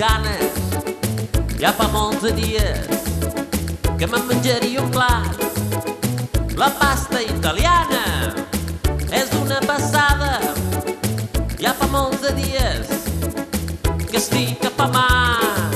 ganes, ja fa molts de dies que me'n menjaria un plat. La pasta italiana és una passada, ja fa molts de dies que estic afamat.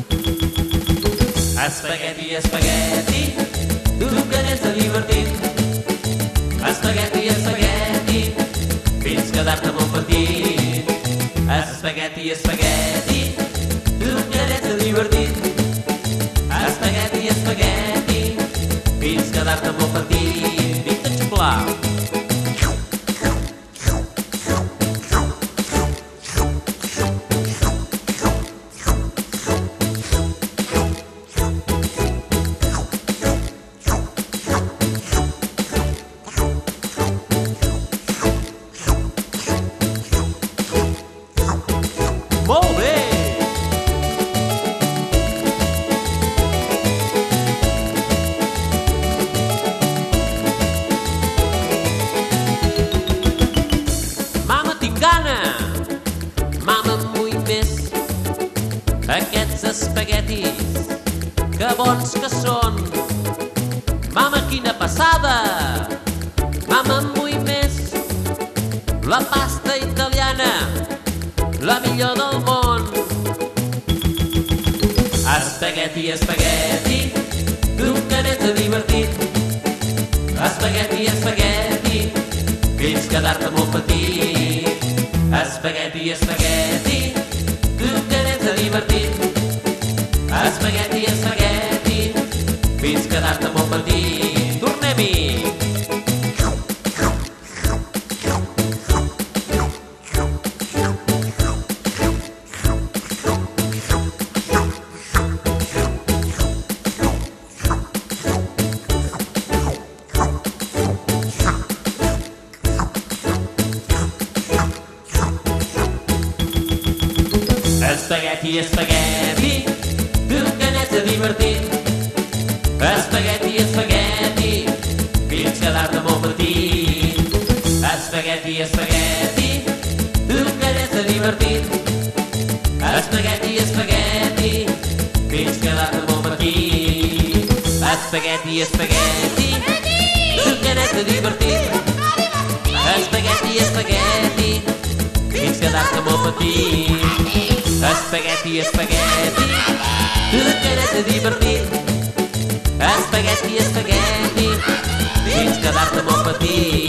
Espagueti, espagueti, tu que n'és de divertit. Espagueti, espagueti, fins quedar-te molt petit. Espagueti, espagueti, tu que n'és de divertit. Espagueti, espagueti, fins quedar-te molt petit. Vinga, xuplar. Molt bé! Mama, tinc gana! Mama, em vull més aquests espaguetis, que bons que són. Mama, quina passada! Mama, em vull més la pasta italiana, la millor del món. Espagueti, espagueti, tu que n'és de divertit. Espagueti, espagueti, fins quedar-te molt petit. Espagueti, espagueti, tu que n'és de divertit. Espagueti, espagueti, fins quedar-te molt petit. Tornem-hi! Espagueti, espagueti, tu que n'és de divertit. Espagueti, espagueti, fins quedar-te molt petit. Espagueti, espagueti, tu que n'és de divertit. Espagueti, espagueti, fins quedar-te molt petit. Espagueti, espagueti, tu que n'és de divertit. Espagueti, espagueti, fins quedar-te molt petit. Espagueti, espagueti, tu que n'és de divertit. Espagueti, espagueti, fins quedar-te molt petit.